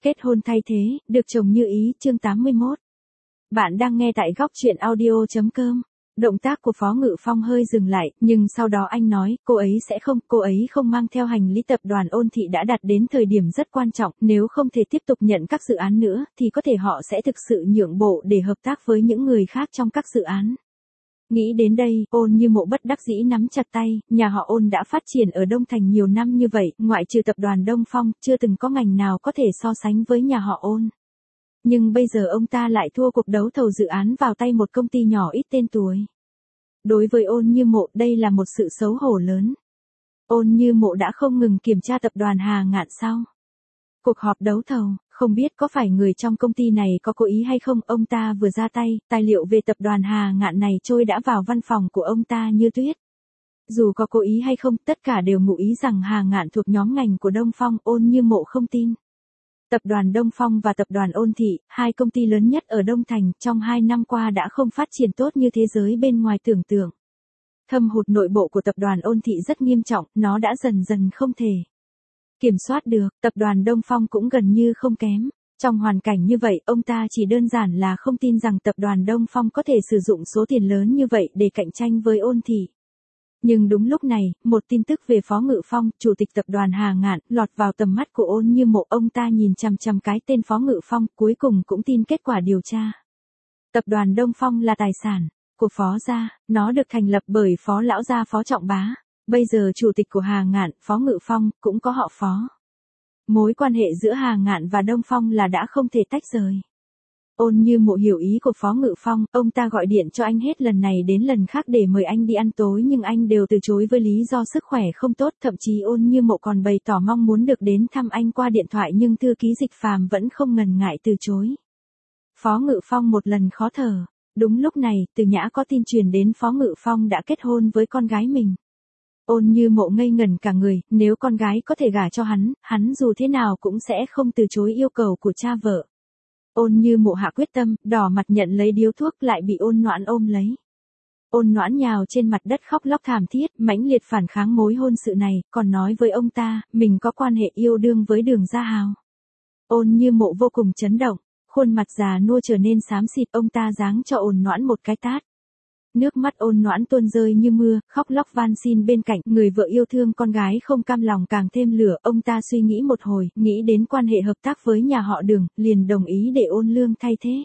Kết hôn thay thế, được chồng như ý, chương 81. Bạn đang nghe tại góc truyện audio.com. Động tác của Phó Ngự Phong hơi dừng lại, nhưng sau đó anh nói, cô ấy không mang theo hành lý. Tập đoàn Ôn Thị đã đạt đến thời điểm rất quan trọng, nếu không thể tiếp tục nhận các dự án nữa, thì có thể họ sẽ thực sự nhượng bộ để hợp tác với những người khác trong các dự án. Nghĩ đến đây, Ôn Như Mộ bất đắc dĩ nắm chặt tay, nhà họ Ôn đã phát triển ở Đông Thành nhiều năm như vậy, ngoại trừ tập đoàn Đông Phong, chưa từng có ngành nào có thể so sánh với nhà họ Ôn. Nhưng bây giờ ông ta lại thua cuộc đấu thầu dự án vào tay một công ty nhỏ ít tên tuổi. Đối với Ôn Như Mộ, đây là một sự xấu hổ lớn. Ôn Như Mộ đã không ngừng kiểm tra tập đoàn Hà Ngạn sau cuộc họp đấu thầu, không biết có phải người trong công ty này có cố ý hay không, ông ta vừa ra tay, tài liệu về tập đoàn Hà Ngạn này trôi đã vào văn phòng của ông ta như tuyết. Dù có cố ý hay không, tất cả đều ngụ ý rằng Hà Ngạn thuộc nhóm ngành của Đông Phong. Ôn Như Mộ không tin. Tập đoàn Đông Phong và tập đoàn Ôn Thị, hai công ty lớn nhất ở Đông Thành, trong 2 năm qua đã không phát triển tốt như thế giới bên ngoài tưởng tượng. Thâm hụt nội bộ của tập đoàn Ôn Thị rất nghiêm trọng, nó đã dần dần không thể kiểm soát được. Tập đoàn Đông Phong cũng gần như không kém. Trong hoàn cảnh như vậy, ông ta chỉ đơn giản là không tin rằng tập đoàn Đông Phong có thể sử dụng số tiền lớn như vậy để cạnh tranh với Ôn Thị. Nhưng đúng lúc này, một tin tức về Phó Ngự Phong, chủ tịch tập đoàn Hà Ngạn, lọt vào tầm mắt của Ôn Như Mộ. Ông ta nhìn chằm chằm cái tên Phó Ngự Phong, cuối cùng cũng tin kết quả điều tra. Tập đoàn Đông Phong là tài sản của Phó gia, nó được thành lập bởi Phó lão gia Phó Trọng Bá. Bây giờ chủ tịch của Hà Ngạn, Phó Ngự Phong, cũng có họ Phó. Mối quan hệ giữa Hà Ngạn và Đông Phong là đã không thể tách rời. Ôn Như Mộ hiểu ý của Phó Ngự Phong, ông ta gọi điện cho anh hết lần này đến lần khác để mời anh đi ăn tối, nhưng anh đều từ chối với lý do sức khỏe không tốt, thậm chí Ôn Như Mộ còn bày tỏ mong muốn được đến thăm anh qua điện thoại, nhưng thư ký Dịch Phàm vẫn không ngần ngại từ chối. Phó Ngự Phong một lần khó thở. Đúng lúc này, Từ Nhã có tin truyền đến Phó Ngự Phong đã kết hôn với con gái mình. Ôn Như Mộ ngây ngẩn cả người, nếu con gái có thể gả cho hắn dù thế nào cũng sẽ không từ chối yêu cầu của cha vợ. Ôn Như Mộ hạ quyết tâm, đỏ mặt nhận lấy điếu thuốc, lại bị Ôn Noãn ôm lấy. Ôn Noãn nhào trên mặt đất khóc lóc thảm thiết, mãnh liệt phản kháng mối hôn sự này, còn nói với ông ta, mình có quan hệ yêu đương với Đường Gia Hào. Ôn Như Mộ vô cùng chấn động, khuôn mặt già nua trở nên xám xịt, ông ta giáng cho Ôn Noãn một cái tát. Nước mắt Ôn Noãn tuôn rơi như mưa, khóc lóc van xin bên cạnh, người vợ yêu thương con gái không cam lòng càng thêm lửa. Ông ta suy nghĩ một hồi, nghĩ đến quan hệ hợp tác với nhà họ Đường, liền đồng ý để Ôn Lương thay thế.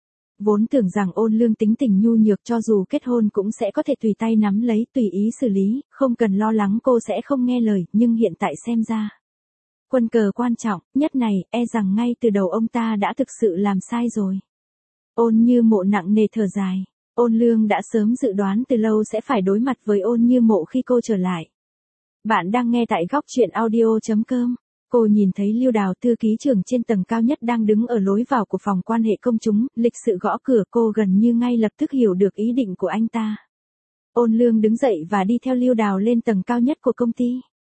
Vốn tưởng rằng Ôn Lương tính tình nhu nhược, cho dù kết hôn cũng sẽ có thể tùy tay nắm lấy, tùy ý xử lý, không cần lo lắng cô sẽ không nghe lời, nhưng hiện tại xem ra, quân cờ quan trọng nhất này, e rằng ngay từ đầu ông ta đã thực sự làm sai rồi. Ôn Như Mộ nặng nề thở dài. Ôn Lương đã sớm dự đoán từ lâu sẽ phải đối mặt với Ôn Như Mộ khi cô trở lại. Bạn đang nghe tại góc truyện audio.com. Cô nhìn thấy Lưu Đào, thư ký trưởng trên tầng cao nhất, đang đứng ở lối vào của phòng quan hệ công chúng, lịch sự gõ cửa. Cô gần như ngay lập tức hiểu được ý định của anh ta. Ôn Lương đứng dậy và đi theo Lưu Đào lên tầng cao nhất của công ty.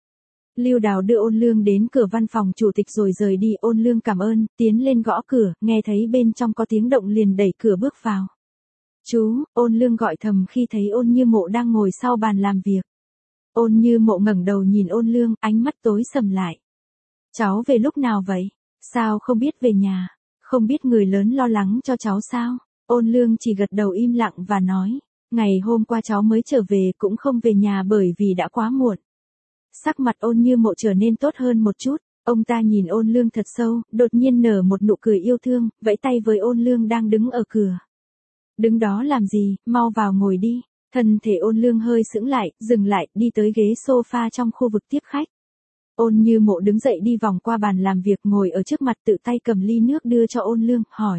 Lưu Đào đưa Ôn Lương đến cửa văn phòng chủ tịch rồi rời đi. Ôn Lương cảm ơn, tiến lên gõ cửa, nghe thấy bên trong có tiếng động liền đẩy cửa bước vào. Chú, Ôn Lương gọi thầm khi thấy Ôn Như Mộ đang ngồi sau bàn làm việc. Ôn Như Mộ ngẩng đầu nhìn Ôn Lương, ánh mắt tối sầm lại. Cháu về lúc nào vậy? Sao không biết về nhà? Không biết người lớn lo lắng cho cháu sao? Ôn Lương chỉ gật đầu im lặng và nói, ngày hôm qua cháu mới trở về, cũng không về nhà bởi vì đã quá muộn. Sắc mặt Ôn Như Mộ trở nên tốt hơn một chút. Ông ta nhìn Ôn Lương thật sâu, đột nhiên nở một nụ cười yêu thương, vẫy tay với Ôn Lương đang đứng ở cửa. Đứng đó làm gì, mau vào ngồi đi. Thân thể Ôn Lương hơi sững lại, dừng lại, đi tới ghế sofa trong khu vực tiếp khách. Ôn Như Mộ đứng dậy đi vòng qua bàn làm việc, ngồi ở trước mặt, tự tay cầm ly nước đưa cho Ôn Lương, hỏi.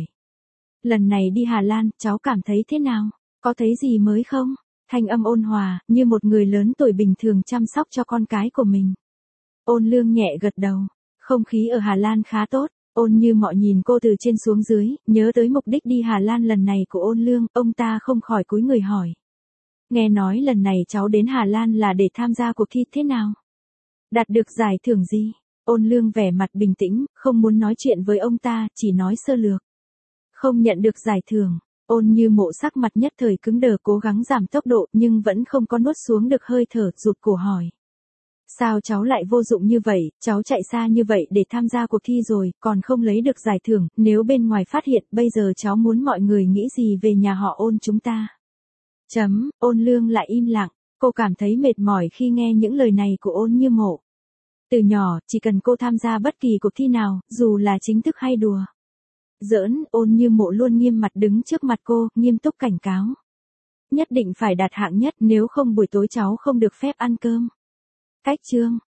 Lần này đi Hà Lan, cháu cảm thấy thế nào? Có thấy gì mới không? Thanh âm ôn hòa, như một người lớn tuổi bình thường chăm sóc cho con cái của mình. Ôn Lương nhẹ gật đầu. Không khí ở Hà Lan khá tốt. Ôn Như Mộ nhìn cô từ trên xuống dưới, nhớ tới mục đích đi Hà Lan lần này của Ôn Lương, ông ta không khỏi cúi người hỏi. Nghe nói lần này cháu đến Hà Lan là để tham gia cuộc thi, thế nào? Đạt được giải thưởng gì? Ôn Lương vẻ mặt bình tĩnh, không muốn nói chuyện với ông ta, chỉ nói sơ lược. Không nhận được giải thưởng. Ôn Như Mộ sắc mặt nhất thời cứng đờ, cố gắng giảm tốc độ nhưng vẫn không có nuốt xuống được hơi thở, rụt cổ hỏi. Sao cháu lại vô dụng như vậy, cháu chạy xa như vậy để tham gia cuộc thi rồi, còn không lấy được giải thưởng, nếu bên ngoài phát hiện, bây giờ cháu muốn mọi người nghĩ gì về nhà họ Ôn chúng ta? Ôn Lương lại im lặng, cô cảm thấy mệt mỏi khi nghe những lời này của Ôn Như Mộ. Từ nhỏ, chỉ cần cô tham gia bất kỳ cuộc thi nào, dù là chính thức hay đùa giỡn, Ôn Như Mộ luôn nghiêm mặt đứng trước mặt cô, nghiêm túc cảnh cáo. Nhất định phải đạt hạng nhất, nếu không buổi tối cháu không được phép ăn cơm. Cách chương